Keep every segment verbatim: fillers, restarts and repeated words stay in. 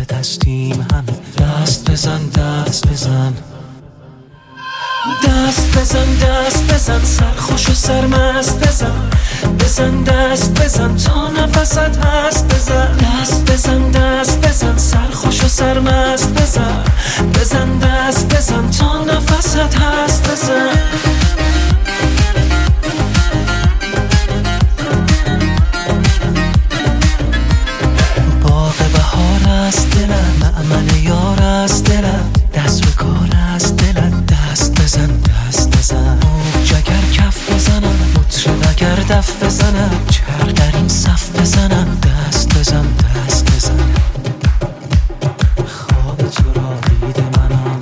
به دستیم همه. دست بزن دست بزن دست بزن دست بزن سرخوش و سرمست بزن. بزن دست بزن تا نفست هست بزن. دست بزن دست بزن سرخوش و سرمست بزن. بزن دست بزن تا نفست هست بزن. باغ بهار است دلم، معمل یار است دلم، دست به کار است دلم. دست بزن دست بزن موج اگر کف بزنم، مطرب اگر دف بزنم، چرخ در این صف بزنم. دست بزن دست بزن خواب تو را دید منم،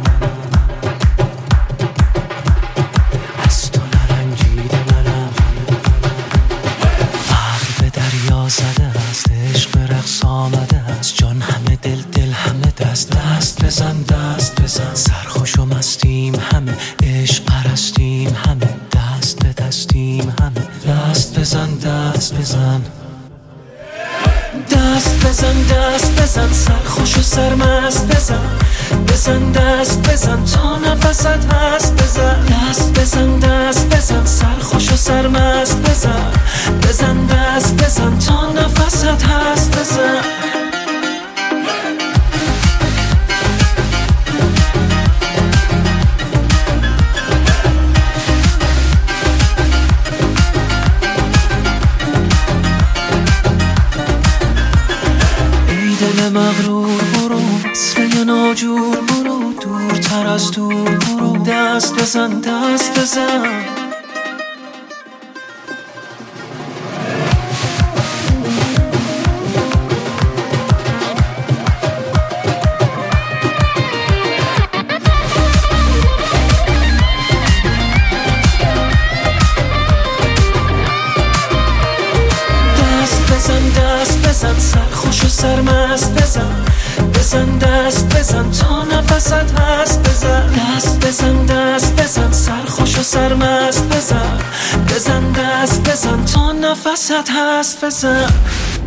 از تو نرنجید منم. عقل به دریا زده است، عشق به رقص آمده است، جان همه دل دل همه دست. دست بزن دست بزن سرخوش و مستیم همه، عشق پرستیم همه، دست به دستیم همه. دست بزن دست بزن دست بزن دست بزن سرخوش و سرمست بزن. بزن دست بزن تا نفست هست بزن. دست بزن دست بزن سرخوش و سرمست بزن. بزن دست بزن تا نفست هست بزن. دل مغرور برو، وصله ناجور برو، دورتر از دور برو. دست بزن دست بزن دست بزن سرخوش و سرمست بزن. بزن دست بزن تا نفست هست بزن. دست بزن دست بزن سرخوش و سرمست بزن. بزن دست بزن تا نفست هست بزن.